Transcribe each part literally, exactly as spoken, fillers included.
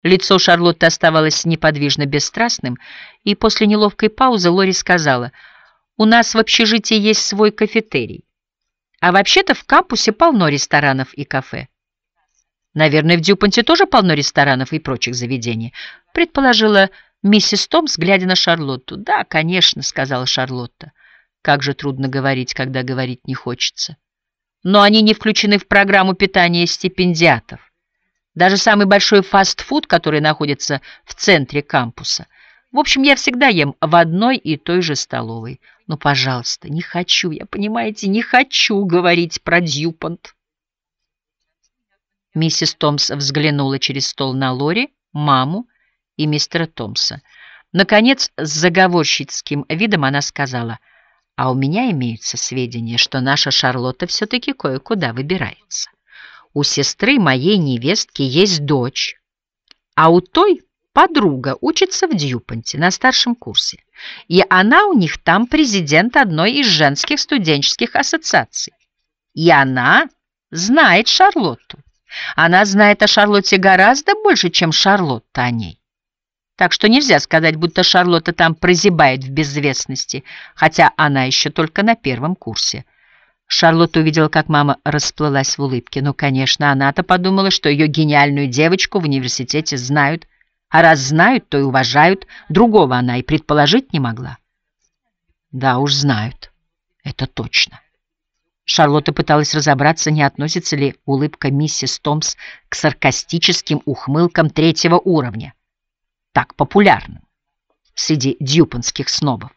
Лицо Шарлотты оставалось неподвижно бесстрастным, и после неловкой паузы Лори сказала: «У нас в общежитии есть свой кафетерий, а вообще-то в кампусе полно ресторанов и кафе. Наверное, в Дьюпонте тоже полно ресторанов и прочих заведений», — предположила миссис Томс, глядя на Шарлотту. «Да, конечно», — сказала Шарлотта. «Как же трудно говорить, когда говорить не хочется. Но они не включены в программу питания стипендиатов. Даже самый большой фастфуд, который находится в центре кампуса. В общем, я всегда ем в одной и той же столовой. Но, пожалуйста, не хочу, я, понимаете, не хочу говорить про Дьюпонт». Миссис Томс взглянула через стол на Лори, маму и мистера Томса. Наконец, с заговорщицким видом она сказала: «А у меня имеются сведения, что наша Шарлотта все-таки кое-куда выбирается. У сестры моей невестки есть дочь, а у той подруга учится в Дьюпонте на старшем курсе, и она у них там президент одной из женских студенческих ассоциаций. И она знает Шарлотту. Она знает о Шарлотте гораздо больше, чем Шарлотта о ней. Так что нельзя сказать, будто Шарлотта там прозябает в безвестности, хотя она еще только на первом курсе». Шарлотта увидела, как мама расплылась в улыбке. Ну, конечно, она-то подумала, что ее гениальную девочку в университете знают, а раз знают, то и уважают. Другого она и предположить не могла. Да уж знают, это точно. Шарлотта пыталась разобраться, не относится ли улыбка миссис Томс к саркастическим ухмылкам третьего уровня, так популярным среди дьюпонских снобов.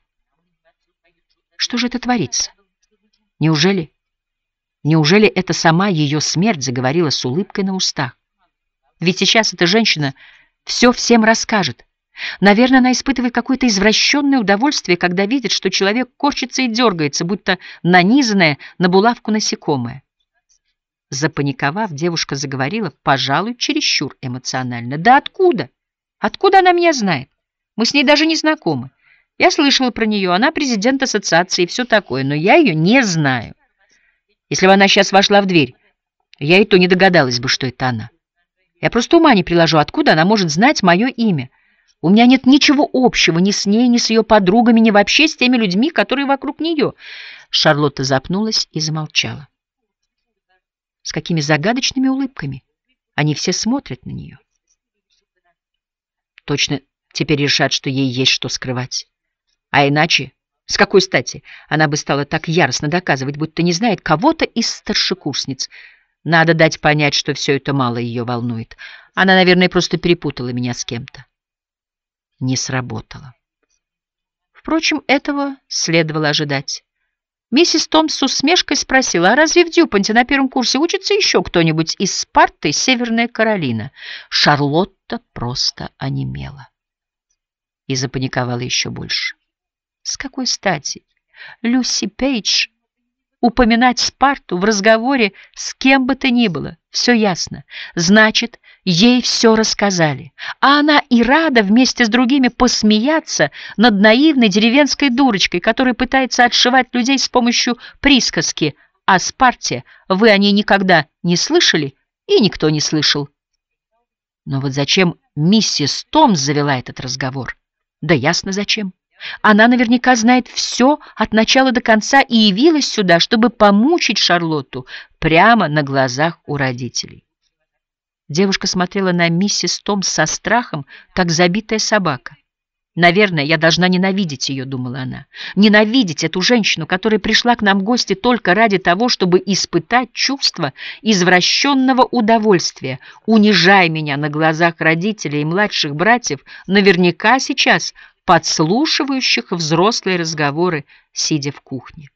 Что же это творится? Неужели, неужели это сама ее смерть заговорила с улыбкой на устах? Ведь сейчас эта женщина все всем расскажет. Наверное, она испытывает какое-то извращенное удовольствие, когда видит, что человек корчится и дергается, будто нанизанное на булавку насекомое. Запаниковав, девушка заговорила, пожалуй, чересчур эмоционально. «Да откуда? Откуда она меня знает? Мы с ней даже не знакомы. Я слышала про нее, она президент ассоциации и все такое, но я ее не знаю. Если бы она сейчас вошла в дверь, я и то не догадалась бы, что это она. Я просто ума не приложу, откуда она может знать мое имя. У меня нет ничего общего ни с ней, ни с ее подругами, ни вообще с теми людьми, которые вокруг нее». Шарлотта запнулась и замолчала. С какими загадочными улыбками они все смотрят на нее. Точно теперь решат, что ей есть что скрывать. А иначе, с какой стати, она бы стала так яростно доказывать, будто не знает кого-то из старшекурсниц. Надо дать понять, что все это мало ее волнует. Она, наверное, просто перепутала меня с кем-то. Не сработало. Впрочем, этого следовало ожидать. Миссис Томс с усмешкой спросила: «А разве в Дьюпонте на первом курсе учится еще кто-нибудь из Спарты, Северная Каролина?» Шарлотта просто онемела и запаниковала еще больше. С какой стати Люси Пейдж упоминать Спарту в разговоре с кем бы то ни было? Все ясно. Значит, ей все рассказали. А она и рада вместе с другими посмеяться над наивной деревенской дурочкой, которая пытается отшивать людей с помощью присказки. О Спарте вы о ней никогда не слышали, и никто не слышал. Но вот зачем миссис Томс завела этот разговор? Да ясно зачем. Она наверняка знает все от начала до конца и явилась сюда, чтобы помучить Шарлотту прямо на глазах у родителей. Девушка смотрела на миссис Томс со страхом, как забитая собака. «Наверное, я должна ненавидеть ее», — думала она. «Ненавидеть эту женщину, которая пришла к нам в гости только ради того, чтобы испытать чувство извращенного удовольствия. Унижай меня на глазах родителей и младших братьев, наверняка сейчас подслушивающих взрослые разговоры, сидя в кухне».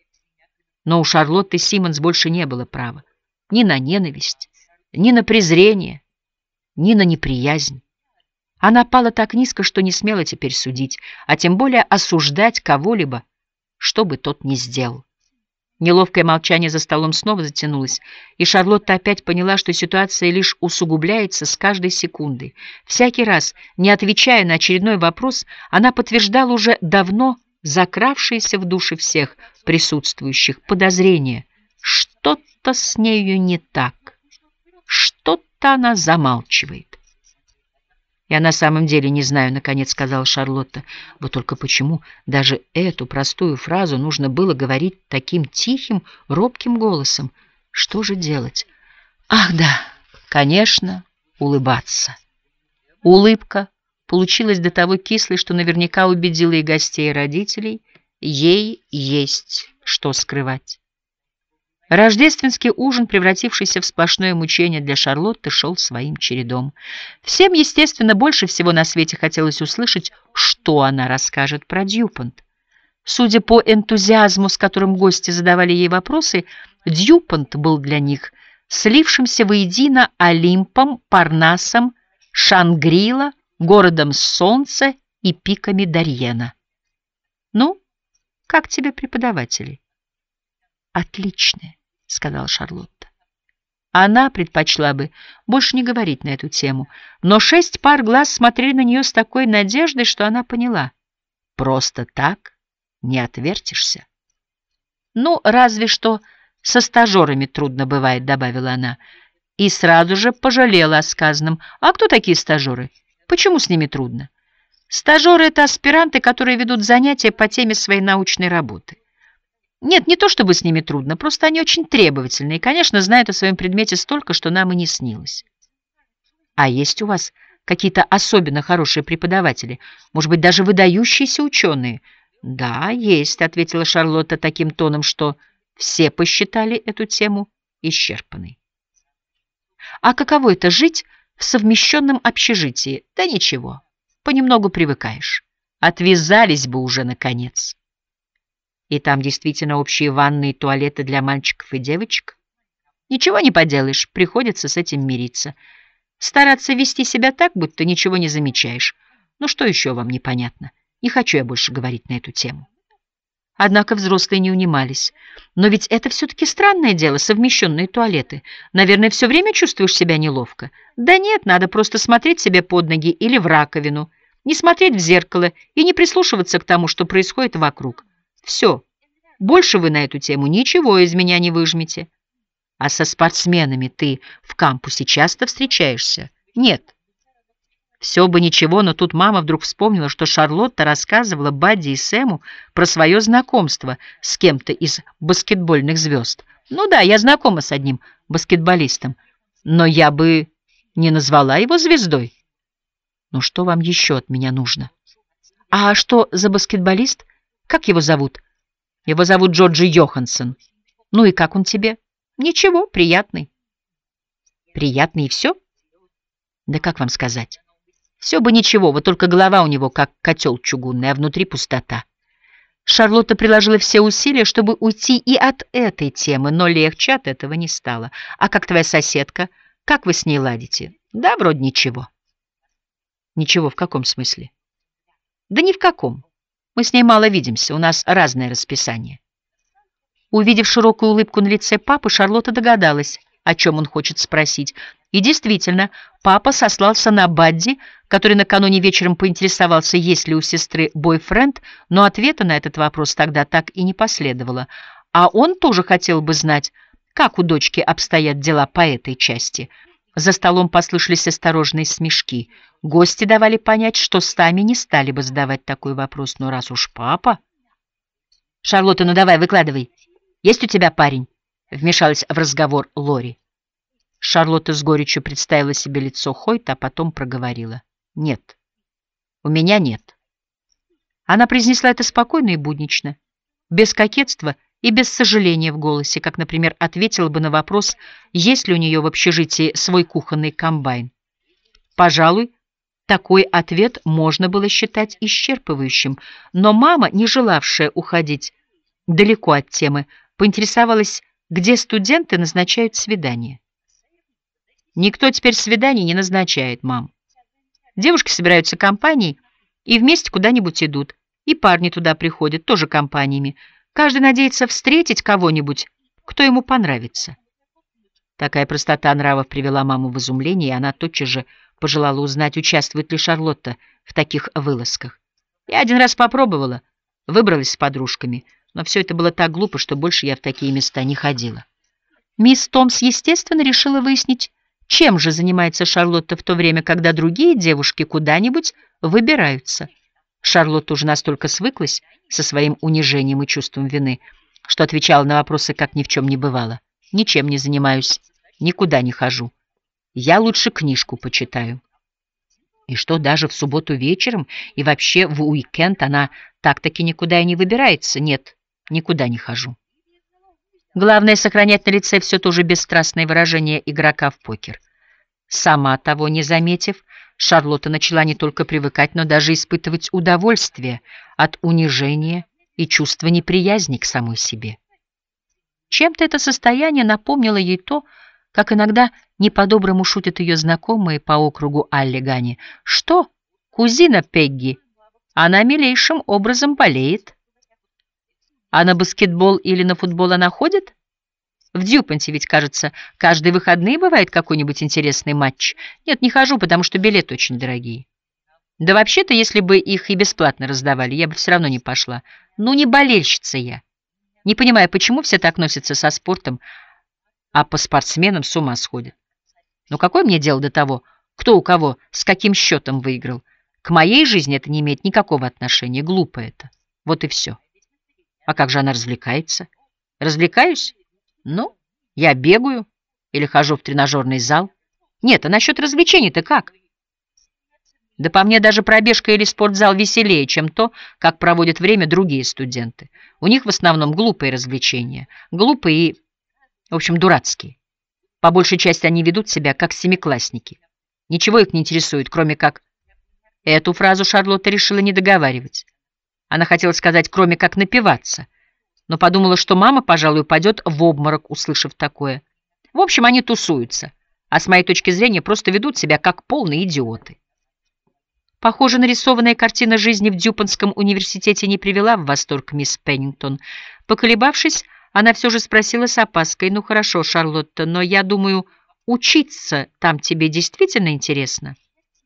Но у Шарлотты Симмонс больше не было права ни на ненависть, ни на презрение, ни на неприязнь. Она пала так низко, что не смела теперь судить, а тем более осуждать кого-либо, что бы тот ни сделал. Неловкое молчание за столом снова затянулось, и Шарлотта опять поняла, что ситуация лишь усугубляется с каждой секундой. Всякий раз, не отвечая на очередной вопрос, она подтверждала уже давно закравшееся в души всех присутствующих подозрение. Что-то с нею не так, что-то она замалчивает. «Я на самом деле не знаю», — наконец сказала Шарлотта. «Вот только почему даже эту простую фразу нужно было говорить таким тихим, робким голосом? Что же делать? Ах, да, конечно, улыбаться». Улыбка получилась до того кислой, что наверняка убедила и гостей, и родителей. Ей есть что скрывать. Рождественский ужин, превратившийся в сплошное мучение для Шарлотты, шел своим чередом. Всем, естественно, больше всего на свете хотелось услышать, что она расскажет про Дьюпонт. Судя по энтузиазму, с которым гости задавали ей вопросы, Дьюпонт был для них слившимся воедино Олимпом, Парнасом, Шангрила, городом солнца и пиками Дарьена. «Ну, как тебе преподаватели?» «Отличные», — сказала Шарлотта. Она предпочла бы больше не говорить на эту тему, но шесть пар глаз смотрели на нее с такой надеждой, что она поняла. Просто так не отвертишься. «Ну, разве что со стажерами трудно бывает», — добавила она, и сразу же пожалела о сказанном. «А кто такие стажеры? Почему с ними трудно?» «Стажеры — это аспиранты, которые ведут занятия по теме своей научной работы. Нет, не то чтобы с ними трудно, просто они очень требовательны и, конечно, знают о своем предмете столько, что нам и не снилось». «А есть у вас какие-то особенно хорошие преподаватели? Может быть, даже выдающиеся ученые?» «Да, есть», — ответила Шарлотта таким тоном, что все посчитали эту тему исчерпанной. «А каково это — жить в совмещенном общежитии?» «Да ничего, понемногу привыкаешь. Отвязались бы уже, наконец». «И там действительно общие ванны и туалеты для мальчиков и девочек?» «Ничего не поделаешь, приходится с этим мириться. Стараться вести себя так, будто ничего не замечаешь. Ну что еще вам непонятно? Не хочу я больше говорить на эту тему». Однако взрослые не унимались. «Но ведь это все-таки странное дело, совмещенные туалеты. Наверное, все время чувствуешь себя неловко?» «Да нет, надо просто смотреть себе под ноги или в раковину, не смотреть в зеркало и не прислушиваться к тому, что происходит вокруг. Все. Больше вы на эту тему ничего из меня не выжмете». «А со спортсменами ты в кампусе часто встречаешься?» «Нет». Все бы ничего, но тут мама вдруг вспомнила, что Шарлотта рассказывала Бадди и Сэму про свое знакомство с кем-то из баскетбольных звезд. «Ну да, я знакома с одним баскетболистом, но я бы не назвала его звездой». «Ну что вам еще от меня нужно?» «А что за баскетболист? Как его зовут?» «Его зовут Джорджи Йоханссон». «Ну и как он тебе?» «Ничего, приятный». «Приятный и все?» «Да как вам сказать? Все бы ничего, вот только голова у него как котел чугунный, а внутри пустота». Шарлотта приложила все усилия, чтобы уйти и от этой темы, но легче от этого не стало. «А как твоя соседка? Как вы с ней ладите?» «Да, вроде ничего». «Ничего в каком смысле?» «Да ни в каком. Мы с ней мало видимся, у нас разное расписание». Увидев широкую улыбку на лице папы, Шарлотта догадалась, о чем он хочет спросить. И действительно, папа сослался на Бадди, который накануне вечером поинтересовался, есть ли у сестры бойфренд, но ответа на этот вопрос тогда так и не последовало. А он тоже хотел бы знать, как у дочки обстоят дела по этой части. За столом послышались осторожные смешки. Гости давали понять, что сами не стали бы задавать такой вопрос, но раз уж папа... «Шарлотта, ну давай, выкладывай. Есть у тебя парень?» — вмешалась в разговор Лори. Шарлотта с горечью представила себе лицо Хойта, а потом проговорила: «Нет, у меня нет». Она произнесла это спокойно и буднично, без кокетства и без сожаления в голосе, как, например, ответила бы на вопрос, есть ли у нее в общежитии свой кухонный комбайн. Пожалуй, такой ответ можно было считать исчерпывающим, но мама, не желавшая уходить далеко от темы, поинтересовалась, где студенты назначают свидание. «Никто теперь свиданий не назначает, мам. Девушки собираются компанией и вместе куда-нибудь идут, и парни туда приходят, тоже компаниями. Каждый надеется встретить кого-нибудь, кто ему понравится». Такая простота нравов привела маму в изумление, и она тотчас же пожелала узнать, участвует ли Шарлотта в таких вылазках. «Я один раз попробовала, выбралась с подружками, но все это было так глупо, что больше я в такие места не ходила». Мисс Томс, естественно, решила выяснить, Чем же занимается Шарлотта в то время, когда другие девушки куда-нибудь выбираются? Шарлотта уже настолько свыклась со своим унижением и чувством вины, что отвечала на вопросы, как ни в чем не бывало. Ничем не занимаюсь, никуда не хожу. Я лучше книжку почитаю. И что, даже в субботу вечером и вообще в уикенд она так-таки никуда и не выбирается? Нет, никуда не хожу. Главное — сохранять на лице все то же бесстрастное выражение игрока в покер. Сама того не заметив, Шарлотта начала не только привыкать, но даже испытывать удовольствие от унижения и чувства неприязни к самой себе. Чем-то это состояние напомнило ей то, как иногда не по-доброму шутят ее знакомые по округу Аллигани. «Что, кузина Пегги? Она милейшим образом болеет. А на баскетбол или на футбол она ходит? В Дьюпенте ведь, кажется, каждые выходные бывает какой-нибудь интересный матч. Нет, не хожу, потому что билеты очень дорогие. Да вообще-то, если бы их и бесплатно раздавали, я бы все равно не пошла. Ну, не болельщица я. Не понимаю, почему все так носятся со спортом, а по спортсменам с ума сходят. Но какое мне дело до того, кто у кого с каким счетом выиграл? К моей жизни это не имеет никакого отношения, глупо это. Вот и все. А как же она развлекается? Развлекаюсь? Ну, я бегаю или хожу в тренажерный зал. Нет, а насчет развлечений-то как? Да по мне даже пробежка или спортзал веселее, чем то, как проводят время другие студенты. У них в основном глупые развлечения. Глупые и, в общем, дурацкие. По большей части они ведут себя как семиклассники. Ничего их не интересует, кроме как... Эту фразу Шарлотта решила не договаривать. Она хотела сказать, кроме как напиваться, но подумала, что мама, пожалуй, упадет в обморок, услышав такое. В общем, они тусуются, а с моей точки зрения просто ведут себя как полные идиоты. Похоже, нарисованная картина жизни в Дьюпонском университете не привела в восторг мисс Пеннингтон. Поколебавшись, она все же спросила с опаской: «Ну хорошо, Шарлотта, но я думаю, учиться там тебе действительно интересно?»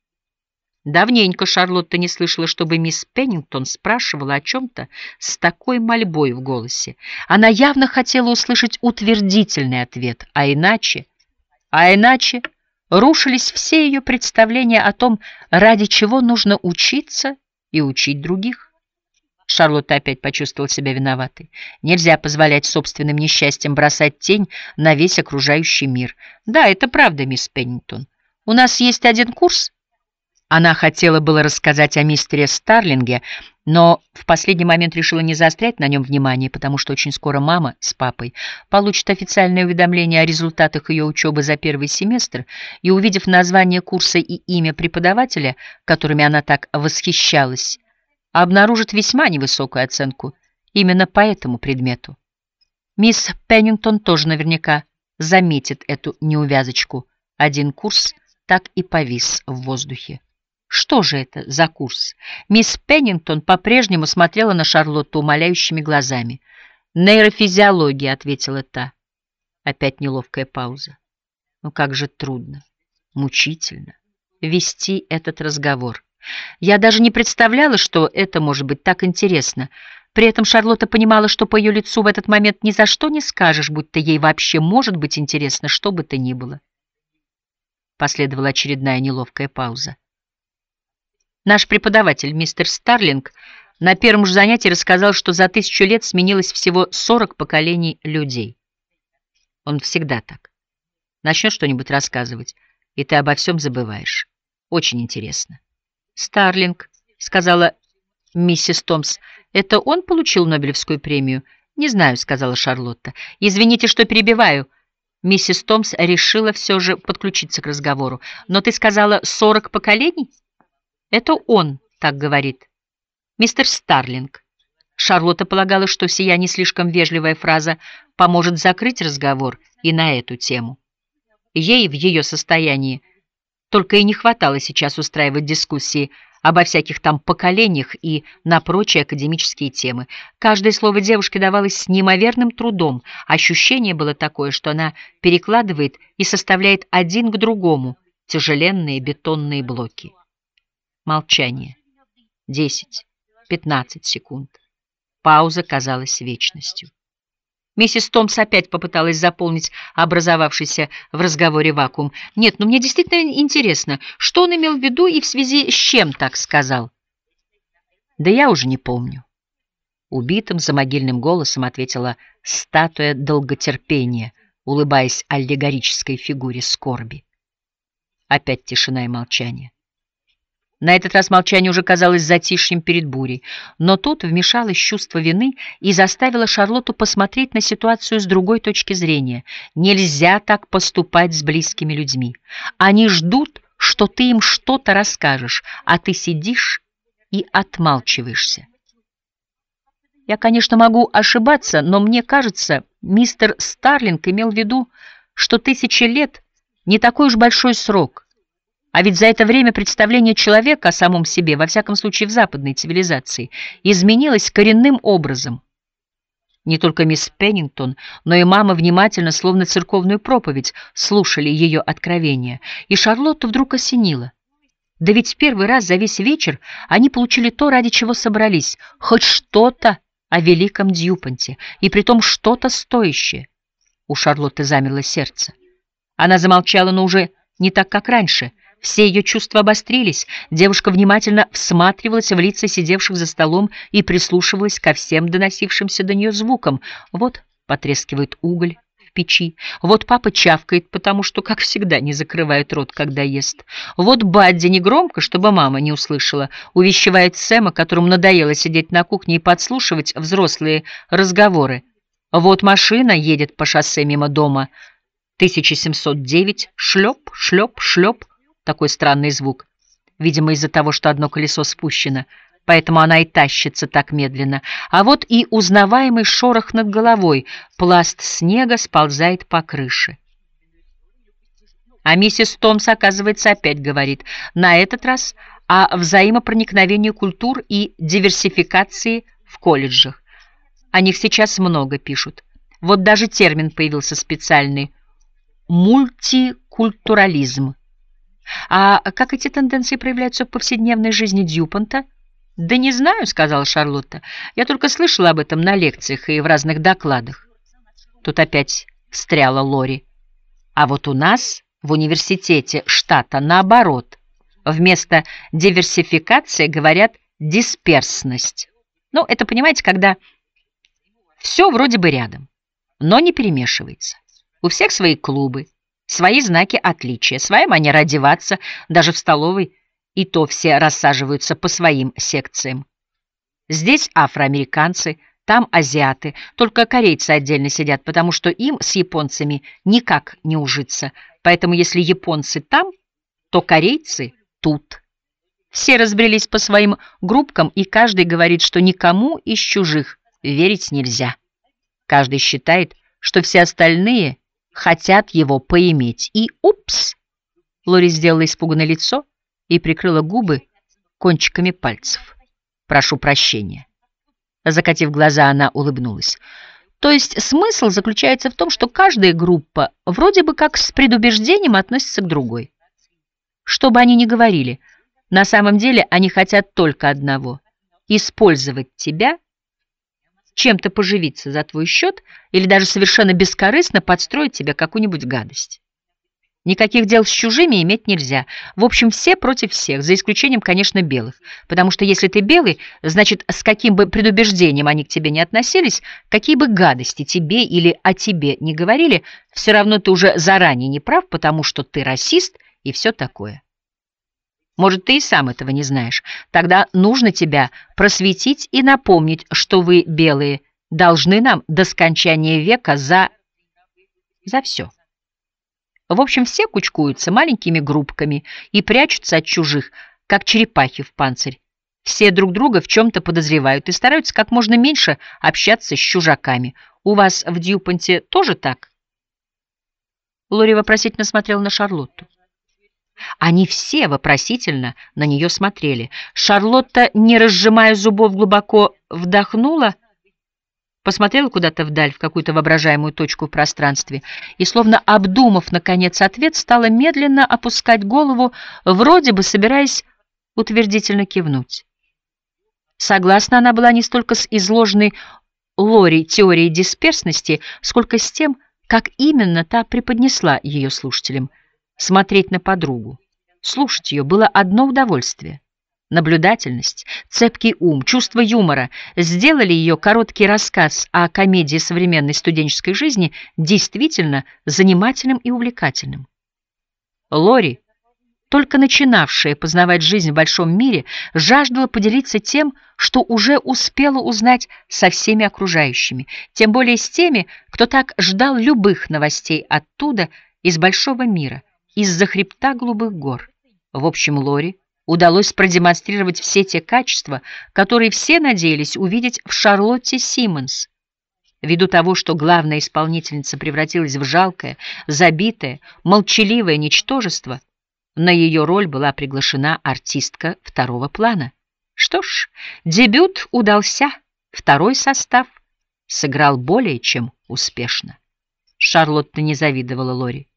Давненько Шарлотта не слышала, чтобы мисс Пеннингтон спрашивала о чем-то с такой мольбой в голосе. Она явно хотела услышать утвердительный ответ, а иначе... А иначе рушились все ее представления о том, ради чего нужно учиться и учить других. Шарлотта опять почувствовала себя виноватой. Нельзя позволять собственным несчастьям бросать тень на весь окружающий мир. Да, это правда, мисс Пеннингтон. У нас есть один курс. Она хотела было рассказать о мистере Старлинге, но в последний момент решила не заострять на нем внимание, потому что очень скоро мама с папой получат официальное уведомление о результатах ее учебы за первый семестр, и, увидев название курса и имя преподавателя, которыми она так восхищалась, обнаружит весьма невысокую оценку именно по этому предмету. Мисс Пеннингтон тоже наверняка заметит эту неувязочку. Один курс так и повис в воздухе. Что же это за курс? Мисс Пеннингтон по-прежнему смотрела на Шарлотту умоляющими глазами. «Нейрофизиология», — ответила та. Опять неловкая пауза. Ну как же трудно, мучительно вести этот разговор. Я даже не представляла, что это может быть так интересно. При этом Шарлотта понимала, что по ее лицу в этот момент ни за что не скажешь, будто ей вообще может быть интересно что бы то ни было. Последовала очередная неловкая пауза. Наш преподаватель, мистер Старлинг, на первом же занятии рассказал, что за тысячу лет сменилось всего сорок поколений людей. Он всегда так. Начнет что-нибудь рассказывать, и ты обо всем забываешь. Очень интересно. «Старлинг», — сказала миссис Томс, — «это он получил Нобелевскую премию?» «Не знаю», — сказала Шарлотта. «Извините, что перебиваю». Миссис Томс решила все же подключиться к разговору. «Но ты сказала сорок поколений?» «Это он так говорит, мистер Старлинг». Шарлотта полагала, что сия не слишком вежливая фраза поможет закрыть разговор и на эту тему. Ей в ее состоянии только и не хватало сейчас устраивать дискуссии обо всяких там поколениях и на прочие академические темы. Каждое слово девушки давалось с неимоверным трудом. Ощущение было такое, что она перекладывает и составляет один к другому тяжеленные бетонные блоки. Молчание. Десять, пятнадцать секунд. Пауза казалась вечностью. Миссис Томс опять попыталась заполнить образовавшийся в разговоре вакуум. «Нет, ну мне действительно интересно, что он имел в виду и в связи с чем так сказал?» «Да я уже не помню». Убитым замогильным голосом ответила статуя долготерпения, улыбаясь аллегорической фигуре скорби. Опять тишина и молчание. На этот раз молчание уже казалось затишьем перед бурей, но тут вмешалось чувство вины и заставило Шарлотту посмотреть на ситуацию с другой точки зрения. Нельзя так поступать с близкими людьми. Они ждут, что ты им что-то расскажешь, а ты сидишь и отмалчиваешься. Я, конечно, могу ошибаться, но мне кажется, мистер Старлинг имел в виду, что тысячи лет не такой уж большой срок. А ведь за это время представление человека о самом себе, во всяком случае в западной цивилизации, изменилось коренным образом. Не только мисс Пеннингтон, но и мама внимательно, словно церковную проповедь, слушали ее откровения, и Шарлотту вдруг осенило. Да ведь в первый раз за весь вечер они получили то, ради чего собрались, хоть что-то о великом Дьюпонте, и притом что-то стоящее. У Шарлотты замерло сердце. Она замолчала, но уже не так, как раньше. Все ее чувства обострились. Девушка внимательно всматривалась в лица сидевших за столом и прислушивалась ко всем доносившимся до нее звукам. Вот потрескивает уголь в печи, вот папа чавкает, потому что, как всегда, не закрывает рот, когда ест. Вот Бадди негромко, чтобы мама не услышала, увещевает Сэма, которому надоело сидеть на кухне и подслушивать взрослые разговоры. Вот машина едет по шоссе мимо дома тысяча семьсот девять, шлеп, шлеп, шлеп. Такой странный звук. Видимо, из-за того, что одно колесо спущено, поэтому она и тащится так медленно. А вот и узнаваемый шорох над головой. Пласт снега сползает по крыше. А миссис Томс, оказывается, опять говорит. На этот раз о взаимопроникновении культур и диверсификации в колледжах. О них сейчас много пишут. Вот даже термин появился специальный — мультикультурализм. А как эти тенденции проявляются в повседневной жизни Дьюпонта? Да не знаю, сказала Шарлотта. Я только слышала об этом на лекциях и в разных докладах. Тут опять встряла Лори. А вот у нас в университете штата наоборот. Вместо диверсификации говорят дисперсность. Ну, это, понимаете, когда все вроде бы рядом, но не перемешивается. У всех свои клубы, свои знаки отличия, своя манера одеваться, даже в столовой, и то все рассаживаются по своим секциям. Здесь афроамериканцы, там азиаты, только корейцы отдельно сидят, потому что им с японцами никак не ужиться. Поэтому если японцы там, то корейцы тут. Все разбрелись по своим группкам, и каждый говорит, что никому из чужих верить нельзя. Каждый считает, что все остальные хотят его поиметь. И упс! Лори сделала испуганное лицо и прикрыла губы кончиками пальцев. Прошу прощения. Закатив глаза, она улыбнулась. То есть смысл заключается в том, что каждая группа вроде бы как с предубеждением относится к другой. Что бы они ни говорили, на самом деле они хотят только одного — использовать тебя, чем-то поживиться за твой счет или даже совершенно бескорыстно подстроить тебе какую-нибудь гадость. Никаких дел с чужими иметь нельзя. В общем, все против всех, за исключением, конечно, белых. Потому что если ты белый, значит, с каким бы предубеждением они к тебе не относились, какие бы гадости тебе или о тебе не говорили, все равно ты уже заранее не прав, потому что ты расист и все такое. Может, ты и сам этого не знаешь. Тогда нужно тебя просветить и напомнить, что вы, белые, должны нам до скончания века за... за все. В общем, все кучкуются маленькими группками и прячутся от чужих, как черепахи в панцирь. Все друг друга в чем-то подозревают и стараются как можно меньше общаться с чужаками. У вас в Дьюпонте тоже так? Лори вопросительно смотрела на Шарлотту. Они все вопросительно на нее смотрели. Шарлотта, не разжимая зубов, глубоко вдохнула, посмотрела куда-то вдаль, в какую-то воображаемую точку в пространстве, и, словно обдумав, наконец, ответ, стала медленно опускать голову, вроде бы собираясь утвердительно кивнуть. Согласна она была не столько с изложенной Лори теорией дисперсности, сколько с тем, как именно та преподнесла ее слушателям. Смотреть на подругу, слушать ее было одно удовольствие. Наблюдательность, цепкий ум, чувство юмора сделали ее короткий рассказ о комедии современной студенческой жизни действительно занимательным и увлекательным. Лори, только начинавшая познавать жизнь в большом мире, жаждала поделиться тем, что уже успела узнать со всеми окружающими, тем более с теми, кто так ждал любых новостей оттуда, из большого мира, из-за хребта голубых гор. В общем, Лори удалось продемонстрировать все те качества, которые все надеялись увидеть в Шарлотте Симмонс. Ввиду того, что главная исполнительница превратилась в жалкое, забитое, молчаливое ничтожество, на ее роль была приглашена артистка второго плана. Что ж, дебют удался, второй состав сыграл более чем успешно. Шарлотта не завидовала Лори.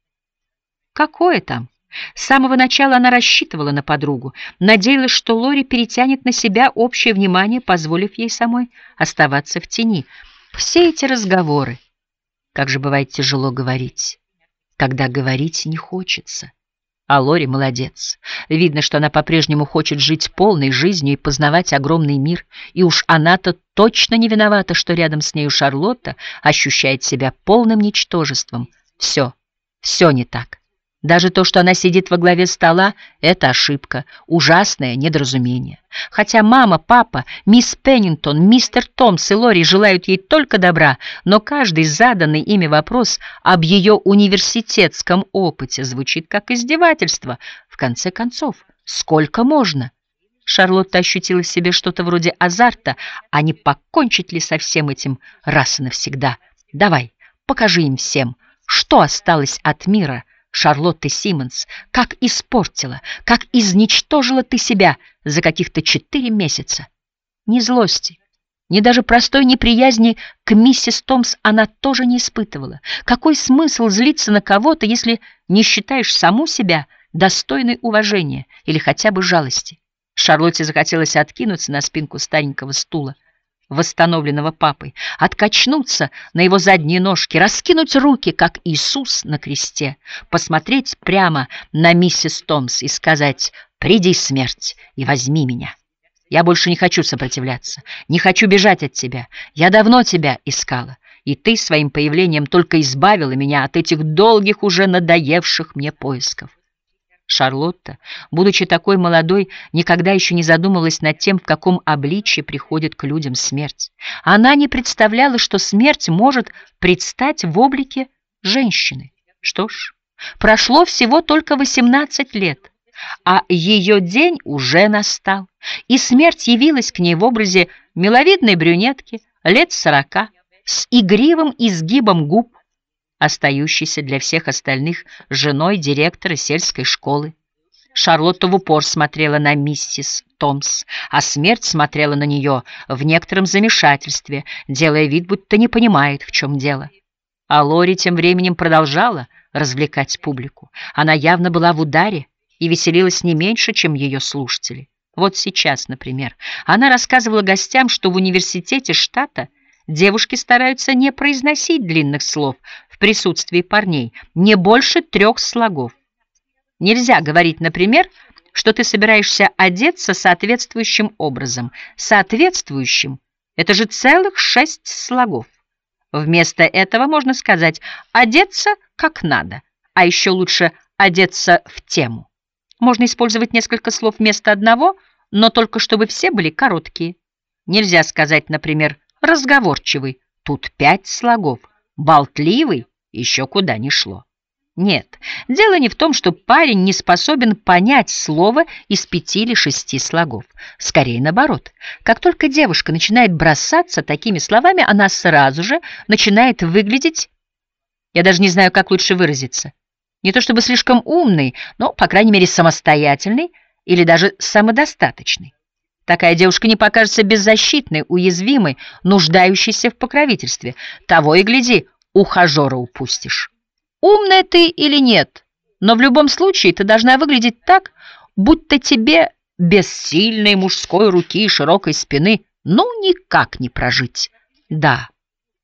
Какое там? С самого начала она рассчитывала на подругу, надеялась, что Лори перетянет на себя общее внимание, позволив ей самой оставаться в тени. Все эти разговоры, как же бывает тяжело говорить, когда говорить не хочется. А Лори молодец. Видно, что она по-прежнему хочет жить полной жизнью и познавать огромный мир, и уж она-то точно не виновата, что рядом с нею Шарлотта ощущает себя полным ничтожеством. Все, все не так. Даже то, что она сидит во главе стола, это ошибка, ужасное недоразумение. Хотя мама, папа, мисс Пеннингтон, мистер Томс и Лори желают ей только добра, но каждый заданный ими вопрос об ее университетском опыте звучит как издевательство. В конце концов, сколько можно? Шарлотта ощутила в себе что-то вроде азарта, а не покончить ли со всем этим раз и навсегда? Давай, покажи им всем, что осталось от мира Шарлотты Симмонс, как испортила, как изничтожила ты себя за каких-то четыре месяца. Ни злости, ни даже простой неприязни к миссис Томс она тоже не испытывала. Какой смысл злиться на кого-то, если не считаешь саму себя достойной уважения или хотя бы жалости? Шарлотте захотелось откинуться на спинку старенького стула, восстановленного папой, откачнуться на его задние ножки, раскинуть руки, как Иисус на кресте, посмотреть прямо на миссис Томс и сказать: «Приди, смерть, и возьми меня. Я больше не хочу сопротивляться, не хочу бежать от тебя. Я давно тебя искала, и ты своим появлением только избавила меня от этих долгих, уже надоевших мне поисков». Шарлотта, будучи такой молодой, никогда еще не задумывалась над тем, в каком обличье приходит к людям смерть. Она не представляла, что смерть может предстать в облике женщины. Что ж, прошло всего только восемнадцать лет, а ее день уже настал, и смерть явилась к ней в образе миловидной брюнетки лет сорока, с игривым изгибом губ, остающейся для всех остальных женой директора сельской школы. Шарлотта в упор смотрела на миссис Томс, а смерть смотрела на нее в некотором замешательстве, делая вид, будто не понимает, в чем дело. А Лори тем временем продолжала развлекать публику. Она явно была в ударе и веселилась не меньше, чем ее слушатели. Вот сейчас, например, она рассказывала гостям, что в университете штата девушки стараются не произносить длинных слов в присутствии парней, не больше трех слогов. Нельзя говорить, например, что ты собираешься одеться соответствующим образом. Соответствующим — это же целых шесть слогов. Вместо этого можно сказать «одеться как надо», а еще лучше «одеться в тему». Можно использовать несколько слов вместо одного, но только чтобы все были короткие. Нельзя сказать, например, разговорчивый, тут пять слогов, болтливый, еще куда ни шло. Нет, дело не в том, что парень не способен понять слово из пяти или шести слогов. Скорее наоборот. Как только девушка начинает бросаться такими словами, она сразу же начинает выглядеть, я даже не знаю, как лучше выразиться, не то чтобы слишком умной, но, по крайней мере, самостоятельной или даже самодостаточной. Такая девушка не покажется беззащитной, уязвимой, нуждающейся в покровительстве. Того и гляди, ухажера упустишь. Умная ты или нет, но в любом случае ты должна выглядеть так, будто тебе без сильной мужской руки и широкой спины ну никак не прожить. Да,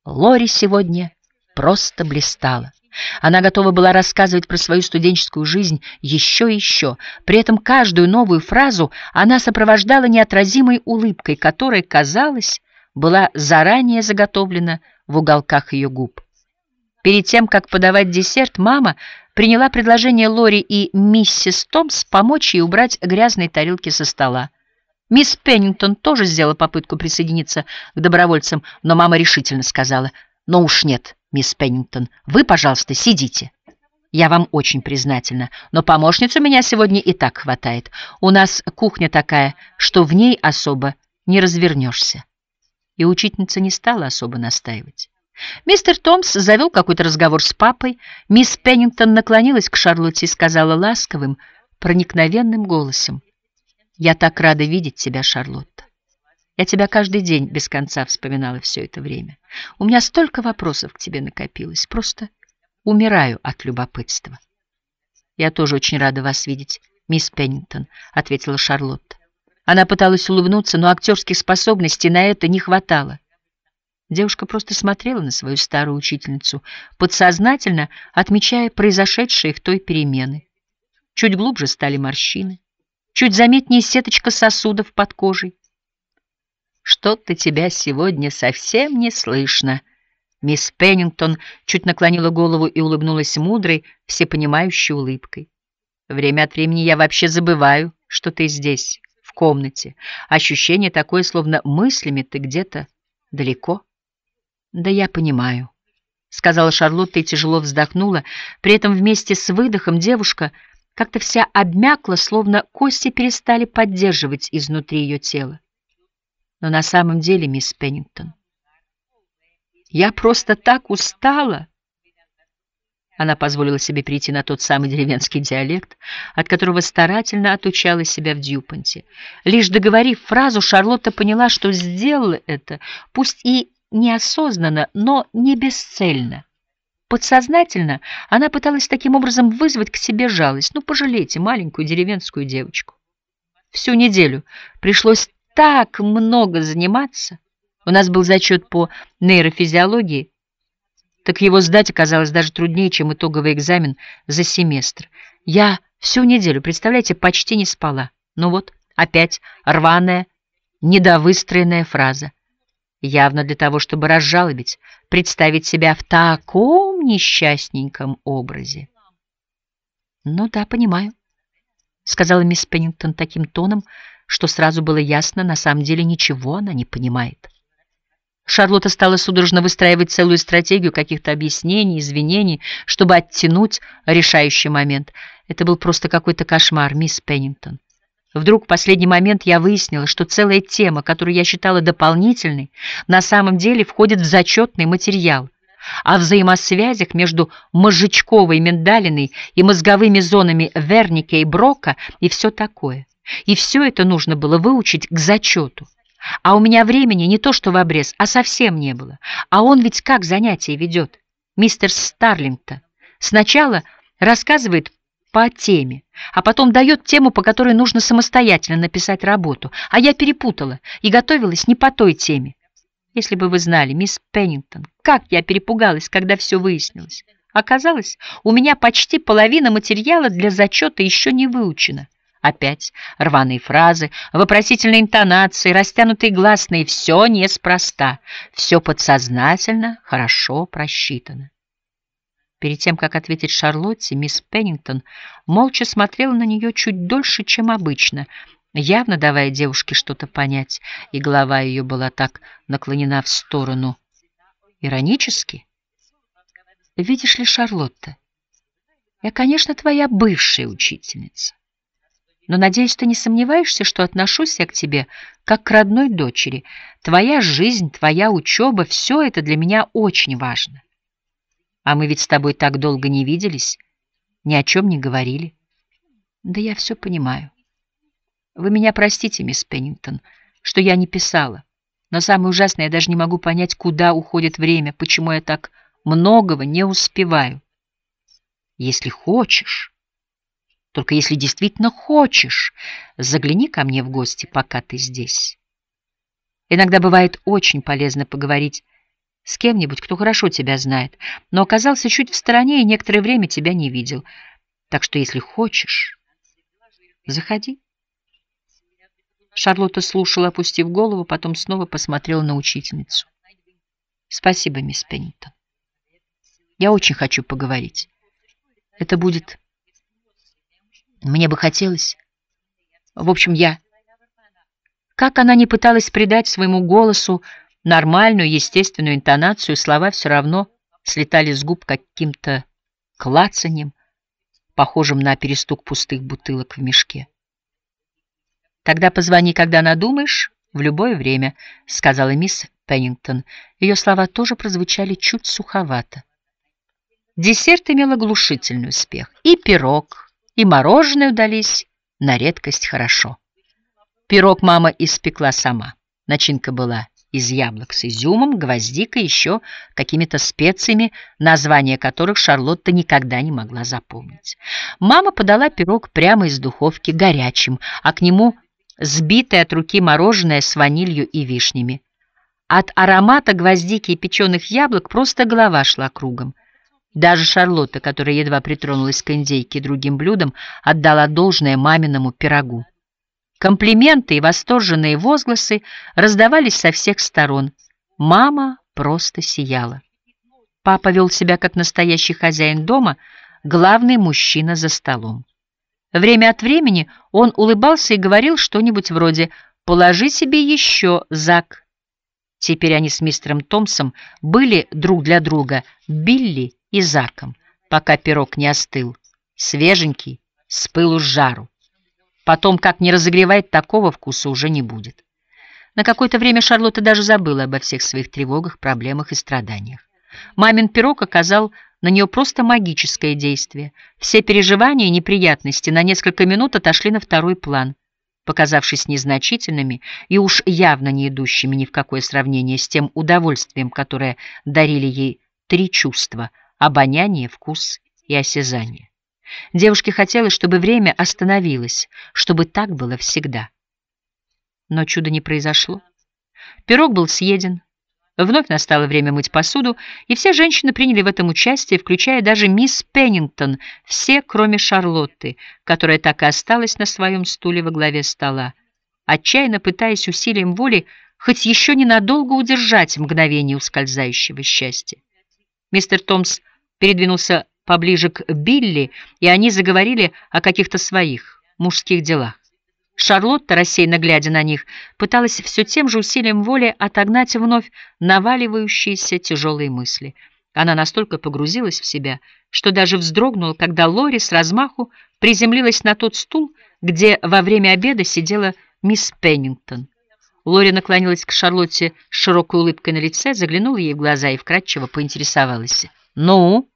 Лори сегодня просто блистала. Она готова была рассказывать про свою студенческую жизнь еще и еще. При этом каждую новую фразу она сопровождала неотразимой улыбкой, которая, казалось, была заранее заготовлена в уголках ее губ. Перед тем, как подавать десерт, мама приняла предложение Лори и миссис Томс помочь ей убрать грязные тарелки со стола. Мисс Пеннингтон тоже сделала попытку присоединиться к добровольцам, но мама решительно сказала: «Ну уж нет, мисс Пеннингтон, вы, пожалуйста, сидите. Я вам очень признательна, но помощниц у меня сегодня и так хватает. У нас кухня такая, что в ней особо не развернешься». И учительница не стала особо настаивать. Мистер Томс завел какой-то разговор с папой. Мисс Пеннингтон наклонилась к Шарлотте и сказала ласковым, проникновенным голосом: «Я так рада видеть тебя, Шарлотта. Я тебя каждый день без конца вспоминала все это время. У меня столько вопросов к тебе накопилось. Просто умираю от любопытства». «Я тоже очень рада вас видеть, мисс Пеннингтон», — ответила Шарлотта. Она пыталась улыбнуться, но актерских способностей на это не хватало. Девушка просто смотрела на свою старую учительницу, подсознательно отмечая произошедшие в той перемены. Чуть глубже стали морщины, чуть заметнее сеточка сосудов под кожей. «Что-то тебя сегодня совсем не слышно». Мисс Пеннингтон чуть наклонила голову и улыбнулась мудрой, всепонимающей улыбкой. «Время от времени я вообще забываю, что ты здесь, в комнате. Ощущение такое, словно мыслями ты где-то далеко». «Да я понимаю», — сказала Шарлотта и тяжело вздохнула. При этом вместе с выдохом девушка как-то вся обмякла, словно кости перестали поддерживать изнутри ее тела. «Но на самом деле, мисс Пеннингтон, я просто так устала». Она позволила себе перейти на тот самый деревенский диалект, от которого старательно отучала себя в Дьюпонте. Лишь договорив фразу, Шарлотта поняла, что сделала это, пусть и неосознанно, но не бесцельно. Подсознательно она пыталась таким образом вызвать к себе жалость. Ну, пожалейте маленькую деревенскую девочку. Всю неделю пришлось так много заниматься. У нас был зачет по нейрофизиологии, так его сдать оказалось даже труднее, чем итоговый экзамен за семестр. Я всю неделю, представляете, почти не спала. Ну вот, опять рваная, недовыстроенная фраза. Явно для того, чтобы разжалобить, представить себя в таком несчастненьком образе. «Ну да, понимаю», — сказала мисс Пеннингтон таким тоном, что сразу было ясно, на самом деле ничего она не понимает. Шарлотта стала судорожно выстраивать целую стратегию каких-то объяснений, извинений, чтобы оттянуть решающий момент. Это был просто какой-то кошмар, мисс Пеннингтон. Вдруг в последний момент я выяснила, что целая тема, которую я считала дополнительной, на самом деле входит в зачетный материал. О взаимосвязях между мозжечковой миндалиной и мозговыми зонами Вернике и Брока и все такое. И все это нужно было выучить к зачету. А у меня времени не то что в обрез, а совсем не было. А он ведь как занятия ведет? Мистер Старлингтон сначала рассказывает по теме, а потом дает тему, по которой нужно самостоятельно написать работу. А я перепутала и готовилась не по той теме. Если бы вы знали, мисс Пеннингтон, как я перепугалась, когда все выяснилось. Оказалось, у меня почти половина материала для зачета еще не выучена. Опять рваные фразы, вопросительные интонации, растянутые гласные. Все неспроста, все подсознательно, хорошо просчитано. Перед тем, как ответить Шарлотте, мисс Пеннингтон молча смотрела на нее чуть дольше, чем обычно, явно давая девушке что-то понять, и голова ее была так наклонена в сторону. Иронически. «Видишь ли, Шарлотта, я, конечно, твоя бывшая учительница, но, надеюсь, ты не сомневаешься, что отношусь я к тебе как к родной дочери. Твоя жизнь, твоя учеба — все это для меня очень важно. А мы ведь с тобой так долго не виделись, ни о чем не говорили». «Да я все понимаю. Вы меня простите, мисс Пеннингтон, что я не писала. Но самое ужасное, я даже не могу понять, куда уходит время, почему я так многого не успеваю. Если хочешь, только если действительно хочешь, загляни ко мне в гости, пока ты здесь. Иногда бывает очень полезно поговорить С кем-нибудь, кто хорошо тебя знает, но оказался чуть в стороне и некоторое время тебя не видел. Так что, если хочешь, заходи. Шарлотта слушала, опустив голову, потом снова посмотрела на учительницу. Спасибо, мисс Пеннингтон. Я очень хочу поговорить. Это будет... Мне бы хотелось... В общем, я... Как она не пыталась придать своему голосу нормальную, естественную интонацию, слова все равно слетали с губ каким-то клацаньем, похожим на перестук пустых бутылок в мешке. «Тогда позвони, когда надумаешь, в любое время», — сказала мисс Пеннингтон. Ее слова тоже прозвучали чуть суховато. Десерт имел оглушительный успех. И пирог, и мороженое удались на редкость хорошо. Пирог мама испекла сама. Начинка была из яблок с изюмом, гвоздикой, еще какими-то специями, названия которых Шарлотта никогда не могла запомнить. Мама подала пирог прямо из духовки горячим, а к нему сбитое от руки мороженое с ванилью и вишнями. От аромата гвоздики и печеных яблок просто голова шла кругом. Даже Шарлотта, которая едва притронулась к индейке и другим блюдам, отдала должное маминому пирогу. Комплименты и восторженные возгласы раздавались со всех сторон. Мама просто сияла. Папа вел себя как настоящий хозяин дома, главный мужчина за столом. Время от времени он улыбался и говорил что-нибудь вроде «Положи себе еще, Зак». Теперь они с мистером Томсом были друг для друга Билли и Заком, пока пирог не остыл, свеженький, с пылу с жару. Потом, как не разогревать, такого вкуса уже не будет. На какое-то время Шарлотта даже забыла обо всех своих тревогах, проблемах и страданиях. Мамин пирог оказал на нее просто магическое действие. Все переживания и неприятности на несколько минут отошли на второй план, показавшись незначительными и уж явно не идущими ни в какое сравнение с тем удовольствием, которое дарили ей три чувства — обоняние, вкус и осязание. Девушке хотелось, чтобы время остановилось, чтобы так было всегда. Но чуда не произошло. Пирог был съеден. Вновь настало время мыть посуду, и все женщины приняли в этом участие, включая даже мисс Пеннингтон, все, кроме Шарлотты, которая так и осталась на своем стуле во главе стола, отчаянно пытаясь усилием воли хоть еще ненадолго удержать мгновение ускользающего счастья. Мистер Томс передвинулся поближе к Билли, и они заговорили о каких-то своих мужских делах. Шарлотта, рассеянно глядя на них, пыталась все тем же усилием воли отогнать вновь наваливающиеся тяжелые мысли. Она настолько погрузилась в себя, что даже вздрогнула, когда Лори с размаху приземлилась на тот стул, где во время обеда сидела мисс Пеннингтон. Лори наклонилась к Шарлотте с широкой улыбкой на лице, заглянула ей в глаза и вкратчиво поинтересовалась: «Ну?»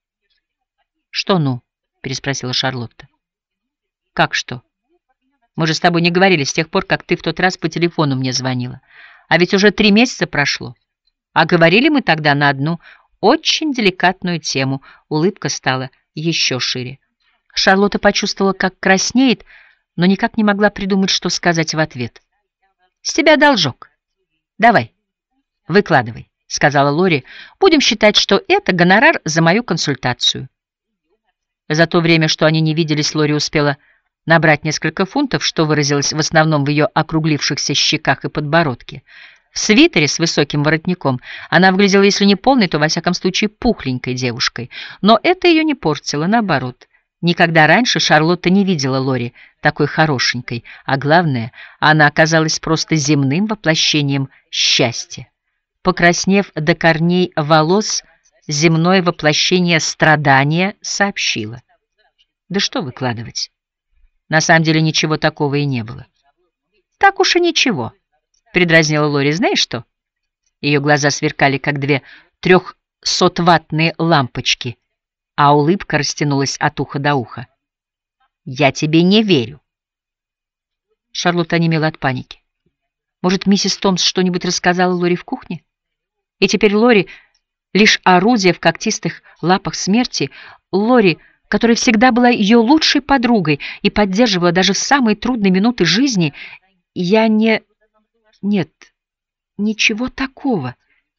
«Что «ну?» — переспросила Шарлотта. «Как что? Мы же с тобой не говорили с тех пор, как ты в тот раз по телефону мне звонила. А ведь уже три месяца прошло. А говорили мы тогда на одну очень деликатную тему». Улыбка стала еще шире. Шарлотта почувствовала, как краснеет, но никак не могла придумать, что сказать в ответ. «С тебя должок. Давай, выкладывай», — сказала Лори. «Будем считать, что это гонорар за мою консультацию». За то время, что они не виделись, Лори успела набрать несколько фунтов, что выразилось в основном в ее округлившихся щеках и подбородке. В свитере с высоким воротником она выглядела, если не полной, то, во всяком случае, пухленькой девушкой. Но это ее не портило, наоборот. Никогда раньше Шарлотта не видела Лори такой хорошенькой, а главное, она оказалась просто земным воплощением счастья. Покраснев до корней волос, земное воплощение страдания сообщило: «Да что выкладывать? На самом деле ничего такого и не было». «Так уж и ничего», — предразнила Лори. «Знаешь что?» Ее глаза сверкали, как две трехсотваттные лампочки, а улыбка растянулась от уха до уха. «Я тебе не верю». Шарлотта онемела от паники. Может, миссис Томс что-нибудь рассказала Лори в кухне? И теперь Лори лишь орудие в когтистых лапах смерти. Лори, которая всегда была ее лучшей подругой и поддерживала даже в самые трудные минуты жизни. «Я не... Нет, ничего такого».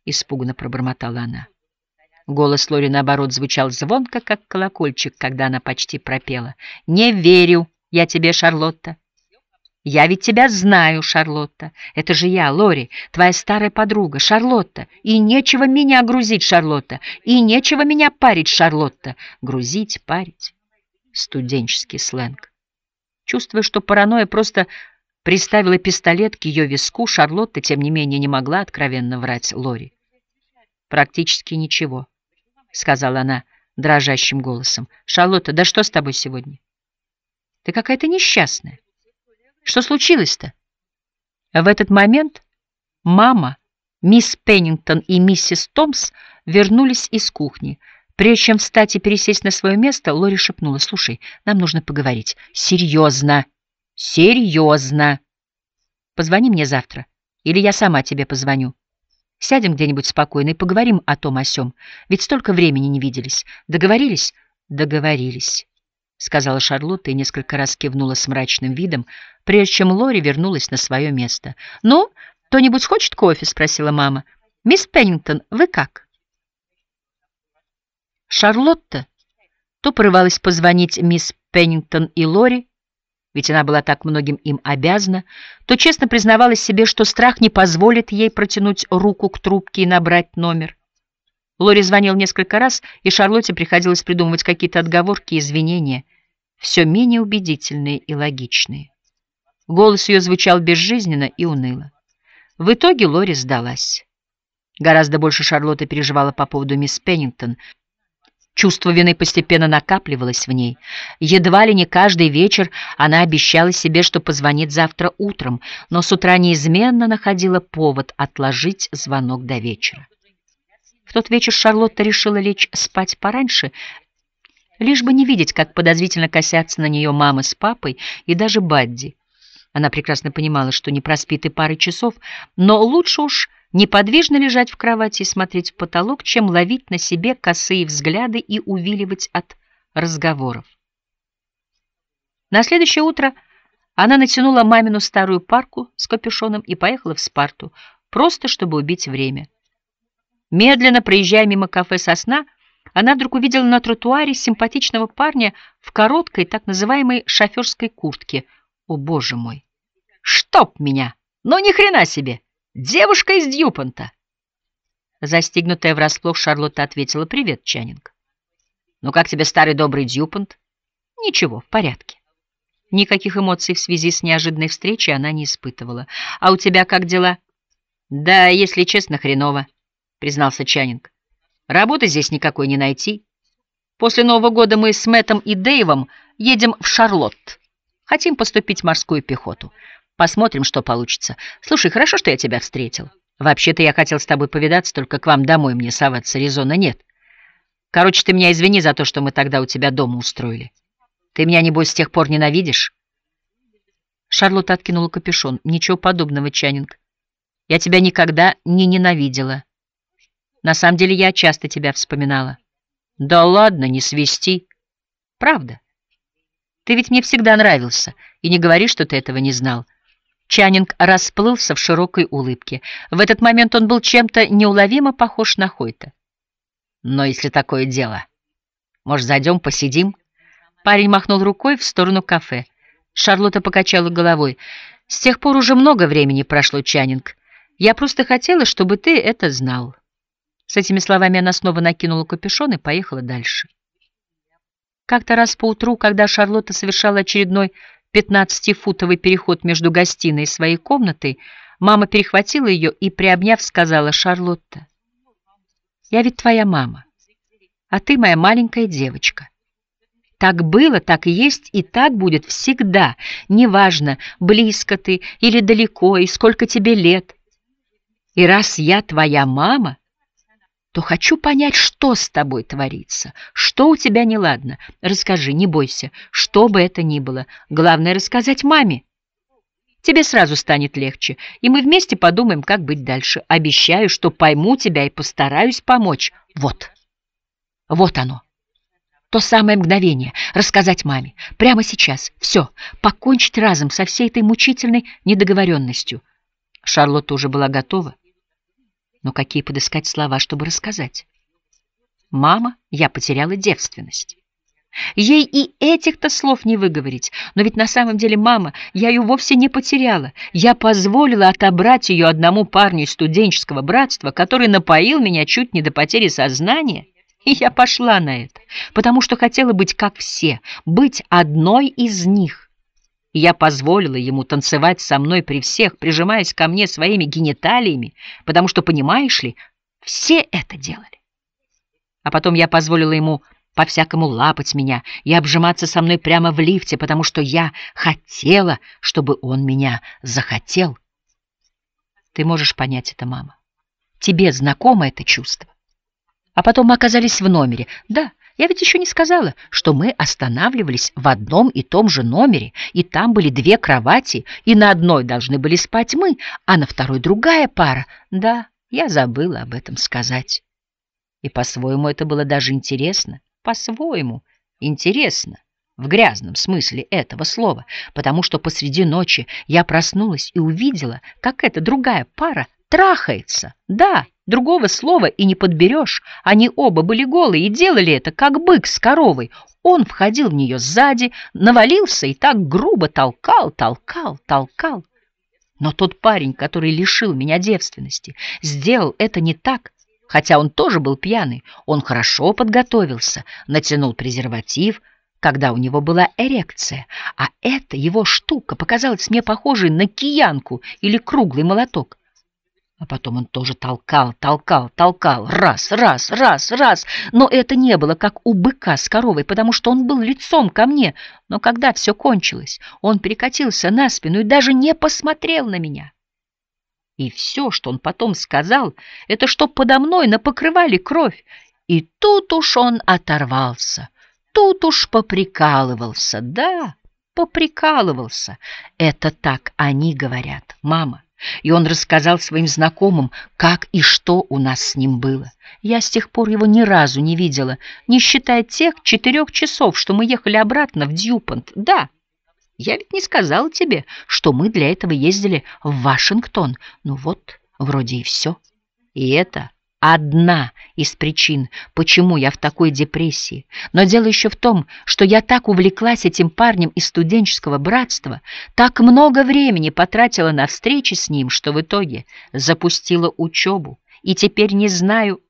испуганно пробормотала она. Голос Лори, наоборот, звучал звонко, как колокольчик, когда она почти пропела. «Не верю я тебе, Шарлотта. Я ведь тебя знаю, Шарлотта. Это же я, Лори, твоя старая подруга, Шарлотта. И нечего меня грузить, Шарлотта. И нечего меня парить, Шарлотта». Грузить, парить. Студенческий сленг. Чувствуя, что паранойя просто приставила пистолет к ее виску, Шарлотта, тем не менее, не могла откровенно врать Лори. «Практически ничего», — сказала она дрожащим голосом. «Шарлотта, да что с тобой сегодня? Ты какая-то несчастная. Что случилось-то?» В этот момент мама, мисс Пеннингтон и миссис Томс вернулись из кухни. Прежде чем встать и пересесть на свое место, Лори шепнула: «Слушай, нам нужно поговорить. Серьезно, серьезно. Позвони мне завтра, или я сама тебе позвоню. Сядем где-нибудь спокойно и поговорим о том о сём. Ведь столько времени не виделись. Договорились?» «Договорились», — сказала Шарлотта и несколько раз кивнула с мрачным видом, прежде чем Лори вернулась на свое место. «Ну, кто-нибудь хочет кофе?» — спросила мама. «Мисс Пеннингтон, вы как?» Шарлотта то порывалась позвонить мисс Пеннингтон и Лори, ведь она была так многим им обязана, то честно признавалась себе, что страх не позволит ей протянуть руку к трубке и набрать номер. Лори звонил несколько раз, и Шарлотте приходилось придумывать какие-то отговорки и извинения, все менее убедительные и логичные. Голос ее звучал безжизненно и уныло. В итоге Лори сдалась. Гораздо больше Шарлотта переживала по поводу мисс Пеннингтон. Чувство вины постепенно накапливалось в ней. Едва ли не каждый вечер она обещала себе, что позвонит завтра утром, но с утра неизменно находила повод отложить звонок до вечера. В тот вечер Шарлотта решила лечь спать пораньше, лишь бы не видеть, как подозрительно косятся на нее мама с папой и даже Бадди. Она прекрасно понимала, что не проспит и пары часов, но лучше уж неподвижно лежать в кровати и смотреть в потолок, чем ловить на себе косые взгляды и увиливать от разговоров. На следующее утро она натянула мамину старую парку с капюшоном и поехала в Спарту, просто чтобы убить время. Медленно проезжая мимо кафе «Сосна», она вдруг увидела на тротуаре симпатичного парня в короткой, так называемой шоферской куртке. О, боже мой! Чтоб меня! Ну, ни хрена себе! Девушка из Дьюпонта! Застигнутая врасплох, Шарлотта ответила: «Привет, Чаннинг». «Ну, как тебе старый добрый Дьюпонт?» «Ничего, в порядке». Никаких эмоций в связи с неожиданной встречей она не испытывала. «А у тебя как дела?» «Да, если честно, хреново», — признался Чаннинг. «Работы здесь никакой не найти. После Нового года мы с Мэттом и Дэйвом едем в Шарлотт. Хотим поступить в морскую пехоту. Посмотрим, что получится. Слушай, хорошо, что я тебя встретил. Вообще-то я хотел с тобой повидаться, только к вам домой мне соваться резона нет. Короче, ты меня извини за то, что мы тогда у тебя дома устроили. Ты меня, небось, с тех пор ненавидишь?» Шарлотта откинула капюшон. «Ничего подобного, Чаннинг. Я тебя никогда не ненавидела. На самом деле я часто тебя вспоминала». «Да ладно, не свисти. Правда. Ты ведь мне всегда нравился, и не говори, что ты этого не знал». Чаннинг расплылся в широкой улыбке. В этот момент он был чем-то неуловимо похож на Хойта. «Но если такое дело, может, зайдем, посидим?» Парень махнул рукой в сторону кафе. Шарлотта покачала головой. «С тех пор уже много времени прошло, Чаннинг. Я просто хотела, чтобы ты это знал». С этими словами она снова накинула капюшон и поехала дальше. Как-то раз поутру, когда Шарлотта совершала очередной пятнадцатифутовый переход между гостиной и своей комнатой, мама перехватила ее и, приобняв, сказала: «Шарлотта, я ведь твоя мама, а ты моя маленькая девочка. Так было, так и есть, и так будет всегда, неважно, близко ты или далеко, и сколько тебе лет. И раз я твоя мама, то хочу понять, что с тобой творится, что у тебя неладно. Расскажи, не бойся, что бы это ни было. Главное — рассказать маме. Тебе сразу станет легче, и мы вместе подумаем, как быть дальше. Обещаю, что пойму тебя и постараюсь помочь. Вот, вот оно, то самое мгновение. Рассказать маме, прямо сейчас, все, покончить разом со всей этой мучительной недоговоренностью». Шарлотта уже была готова. Но какие подыскать слова, чтобы рассказать? Мама, я потеряла девственность. Ей и этих-то слов не выговорить. Но ведь на самом деле, мама, я ее вовсе не потеряла. Я позволила отобрать ее одному парню из студенческого братства, который напоил меня чуть не до потери сознания. И я пошла на это, потому что хотела быть как все, быть одной из них. И я позволила ему танцевать со мной при всех, прижимаясь ко мне своими гениталиями, потому что, понимаешь ли, все это делали. А потом я позволила ему по-всякому лапать меня и обжиматься со мной прямо в лифте, потому что я хотела, чтобы он меня захотел. Ты можешь понять это, мама? Тебе знакомо это чувство? А потом мы оказались в номере. Да, я ведь еще не сказала, что мы останавливались в одном и том же номере, и там были две кровати, и на одной должны были спать мы, а на второй другая пара. Да, я забыла об этом сказать. И по-своему это было даже интересно. По-своему интересно, в грязном смысле этого слова, потому что посреди ночи я проснулась и увидела, как эта другая пара трахается. Да, другого слова и не подберешь. Они оба были голые и делали это, как бык с коровой. Он входил в нее сзади, навалился и так грубо толкал, толкал, толкал. Но тот парень, который лишил меня девственности, сделал это не так. Хотя он тоже был пьяный, он хорошо подготовился, натянул презерватив, когда у него была эрекция, а эта его штука показалась мне похожей на киянку или круглый молоток. А потом он тоже толкал, толкал, толкал, раз, раз, раз, раз, но это не было как у быка с коровой, потому что он был лицом ко мне, но когда все кончилось, он перекатился на спину и даже не посмотрел на меня. И все, что он потом сказал, это что подо мной напокрывали кровь. И тут уж он оторвался, тут уж поприкалывался, да, поприкалывался. Это так они говорят, мама. И он рассказал своим знакомым, как и что у нас с ним было. Я с тех пор его ни разу не видела, не считая тех четырех часов, что мы ехали обратно в Дьюпонт. Да. Я ведь не сказала тебе, что мы для этого ездили в Вашингтон. Ну вот, вроде и все. И это одна из причин, почему я в такой депрессии. Но дело еще в том, что я так увлеклась этим парнем из студенческого братства, так много времени потратила на встречи с ним, что в итоге запустила учебу. И теперь не знаю...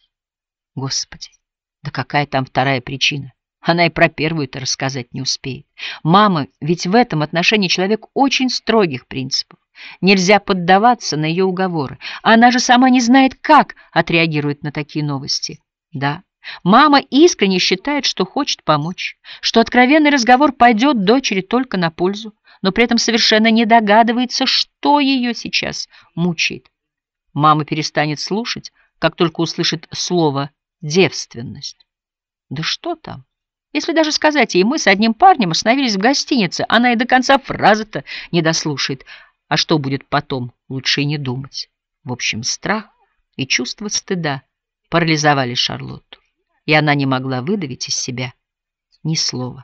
Господи, да какая там вторая причина? Она и про первую-то рассказать не успеет. Мама ведь в этом отношении человек очень строгих принципов. Нельзя поддаваться на ее уговоры. Она же сама не знает, как отреагирует на такие новости. Да, мама искренне считает, что хочет помочь, что откровенный разговор пойдет дочери только на пользу, но при этом совершенно не догадывается, что ее сейчас мучает. Мама перестанет слушать, как только услышит слово «девственность». Да что там? Если даже сказать ей, мы с одним парнем остановились в гостинице, она и до конца фразы-то не дослушает. А что будет потом, лучше и не думать. В общем, страх и чувство стыда парализовали Шарлотту, и она не могла выдавить из себя ни слова.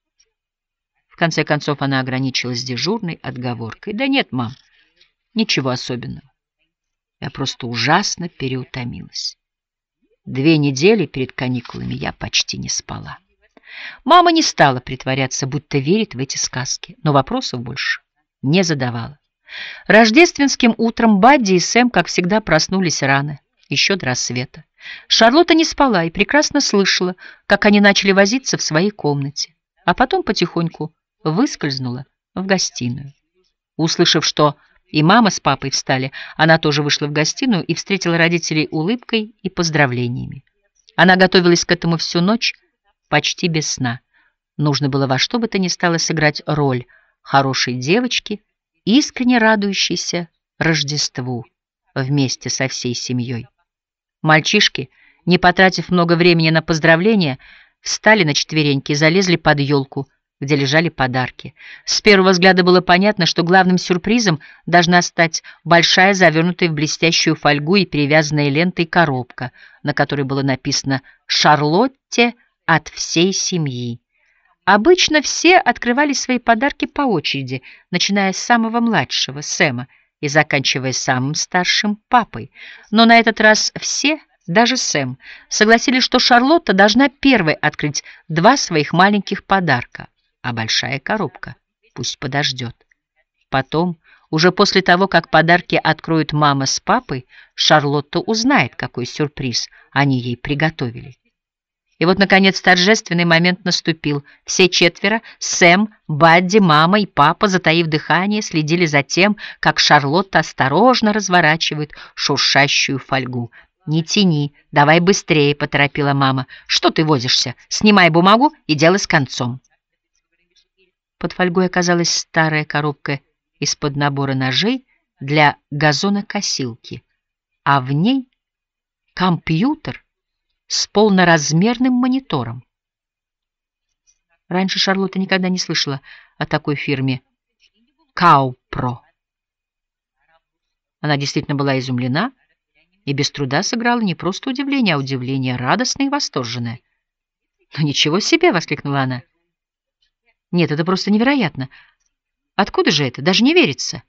В конце концов она ограничилась дежурной отговоркой. Да нет, мам, ничего особенного. Я просто ужасно переутомилась. Две недели перед каникулами я почти не спала. Мама не стала притворяться, будто верит в эти сказки, но вопросов больше не задавала. Рождественским утром Бадди и Сэм, как всегда, проснулись рано, еще до рассвета. Шарлотта не спала и прекрасно слышала, как они начали возиться в своей комнате, а потом потихоньку выскользнула в гостиную. Услышав, что и мама с папой встали, она тоже вышла в гостиную и встретила родителей улыбкой и поздравлениями. Она готовилась к этому всю ночь, почти без сна. Нужно было во что бы то ни стало сыграть роль хорошей девочки, искренне радующейся Рождеству вместе со всей семьей. Мальчишки, не потратив много времени на поздравления, встали на четвереньки и залезли под елку, где лежали подарки. С первого взгляда было понятно, что главным сюрпризом должна стать большая, завернутая в блестящую фольгу и перевязанная лентой коробка, на которой было написано «Шарлотте от всей семьи». Обычно все открывали свои подарки по очереди, начиная с самого младшего, Сэма, и заканчивая самым старшим папой. Но на этот раз все, даже Сэм, согласились, что Шарлотта должна первой открыть два своих маленьких подарка, а большая коробка пусть подождет. Потом, уже после того, как подарки откроют мама с папой, Шарлотта узнает, какой сюрприз они ей приготовили. И вот, наконец, торжественный момент наступил. Все четверо, Сэм, Бадди, мама и папа, затаив дыхание, следили за тем, как Шарлотта осторожно разворачивает шуршащую фольгу. «Не тяни, давай быстрее», — поторопила мама. «Что ты возишься? Снимай бумагу и дело с концом». Под фольгой оказалась старая коробка из-под набора ножей для газонокосилки, а в ней компьютер с полноразмерным монитором. Раньше Шарлотта никогда не слышала о такой фирме Каупро. Она действительно была изумлена и без труда сыграла не просто удивление, а удивление радостное и восторженное. «Ну ничего себе!» — воскликнула она. «Нет, это просто невероятно. Откуда же это? Даже не верится».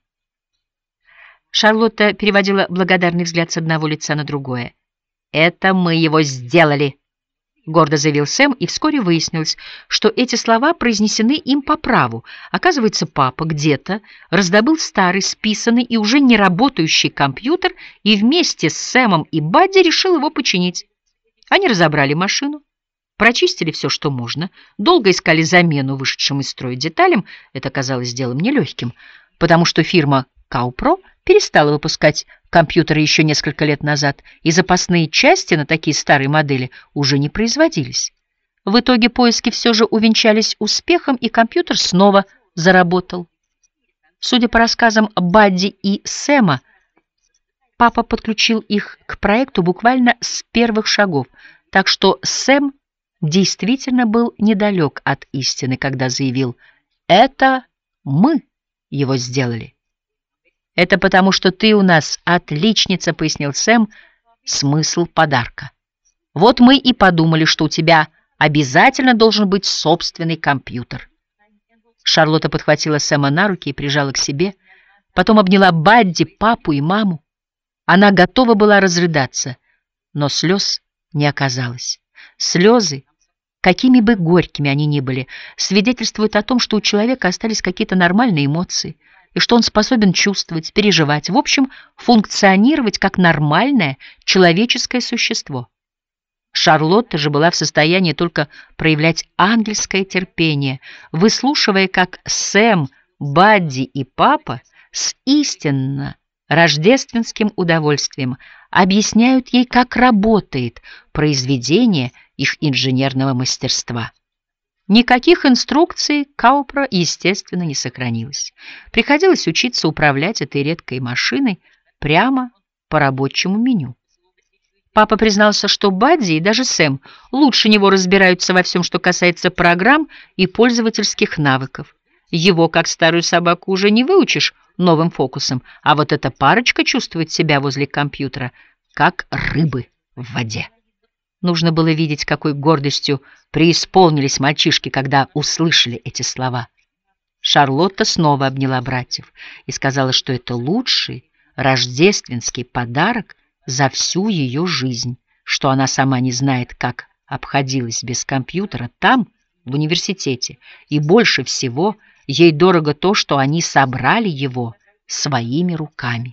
Шарлотта переводила благодарный взгляд с одного лица на другое. «Это мы его сделали», — гордо заявил Сэм, и вскоре выяснилось, что эти слова произнесены им по праву. Оказывается, папа где-то раздобыл старый, списанный и уже не работающий компьютер и вместе с Сэмом и Бадди решил его починить. Они разобрали машину, прочистили все, что можно, долго искали замену вышедшим из строя деталям. Это казалось делом нелегким, потому что фирма Каупро перестала выпускать компьютеры еще несколько лет назад, и запасные части на такие старые модели уже не производились. В итоге поиски все же увенчались успехом, и компьютер снова заработал. Судя по рассказам Бадди и Сэма, папа подключил их к проекту буквально с первых шагов, так что Сэм действительно был недалек от истины, когда заявил: «Это мы его сделали». «Это потому, что ты у нас отличница», — пояснил Сэм смысл подарка. «Вот мы и подумали, что у тебя обязательно должен быть собственный компьютер». Шарлотта подхватила Сэма на руки и прижала к себе, потом обняла Бадди, папу и маму. Она готова была разрыдаться, но слез не оказалось. Слезы, какими бы горькими они ни были, свидетельствуют о том, что у человека остались какие-то нормальные эмоции, и что он способен чувствовать, переживать, в общем, функционировать как нормальное человеческое существо. Шарлотта же была в состоянии только проявлять ангельское терпение, выслушивая, как Сэм, Бадди и папа с истинно рождественским удовольствием объясняют ей, как работает произведение их инженерного мастерства. Никаких инструкций Каупро, естественно, не сохранилось. Приходилось учиться управлять этой редкой машиной прямо по рабочему меню. Папа признался, что Бадди и даже Сэм лучше него разбираются во всем, что касается программ и пользовательских навыков. Его, как старую собаку, уже не выучишь новым фокусом, а вот эта парочка чувствует себя возле компьютера, как рыбы в воде. Нужно было видеть, какой гордостью преисполнились мальчишки, когда услышали эти слова. Шарлотта снова обняла братьев и сказала, что это лучший рождественский подарок за всю ее жизнь, что она сама не знает, как обходилась без компьютера там, в университете, и больше всего ей дорого то, что они собрали его своими руками.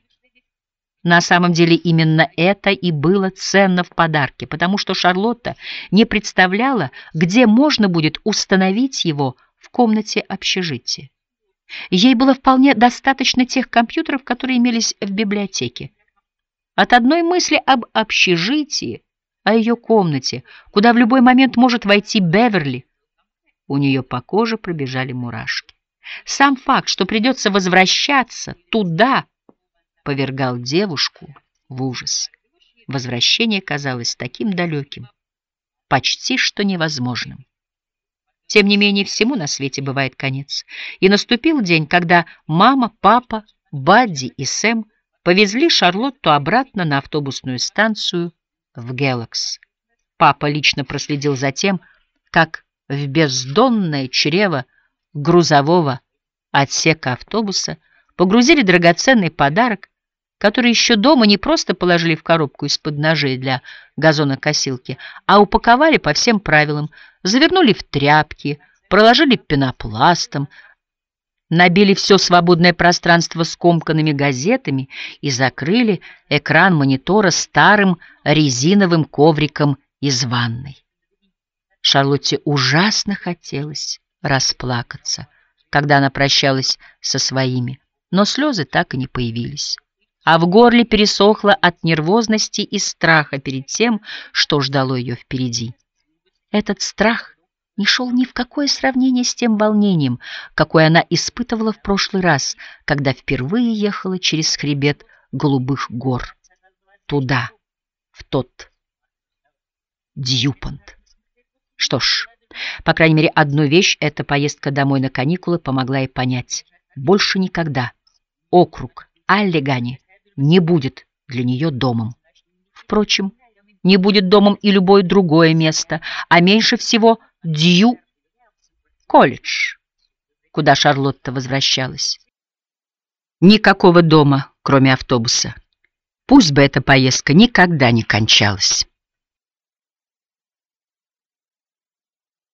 На самом деле именно это и было ценно в подарке, потому что Шарлотта не представляла, где можно будет установить его в комнате общежития. Ей было вполне достаточно тех компьютеров, которые имелись в библиотеке. От одной мысли об общежитии, о ее комнате, куда в любой момент может войти Беверли, у нее по коже пробежали мурашки. Сам факт, что придется возвращаться туда, повергал девушку в ужас. Возвращение казалось таким далеким, почти что невозможным. Тем не менее, всему на свете бывает конец. И наступил день, когда мама, папа, Бадди и Сэм повезли Шарлотту обратно на автобусную станцию в Гелакс. Папа лично проследил за тем, как в бездонное чрево грузового отсека автобуса погрузили драгоценный подарок, который еще дома не просто положили в коробку из-под ножей для газонокосилки, а упаковали по всем правилам, завернули в тряпки, проложили пенопластом, набили все свободное пространство скомканными газетами и закрыли экран монитора старым резиновым ковриком из ванной. Шарлотте ужасно хотелось расплакаться, когда она прощалась со своими, но слезы так и не появились. А в горле пересохло от нервозности и страха перед тем, что ждало ее впереди. Этот страх не шел ни в какое сравнение с тем волнением, какое она испытывала в прошлый раз, когда впервые ехала через хребет голубых гор. Туда, в тот Дьюпонт. Что ж, по крайней мере, одну вещь эта поездка домой на каникулы помогла ей понять. Больше никогда округ Аллегани не будет для нее домом. Впрочем, не будет домом и любое другое место, а меньше всего Дью-колледж, куда Шарлотта возвращалась. Никакого дома, кроме автобуса. Пусть бы эта поездка никогда не кончалась.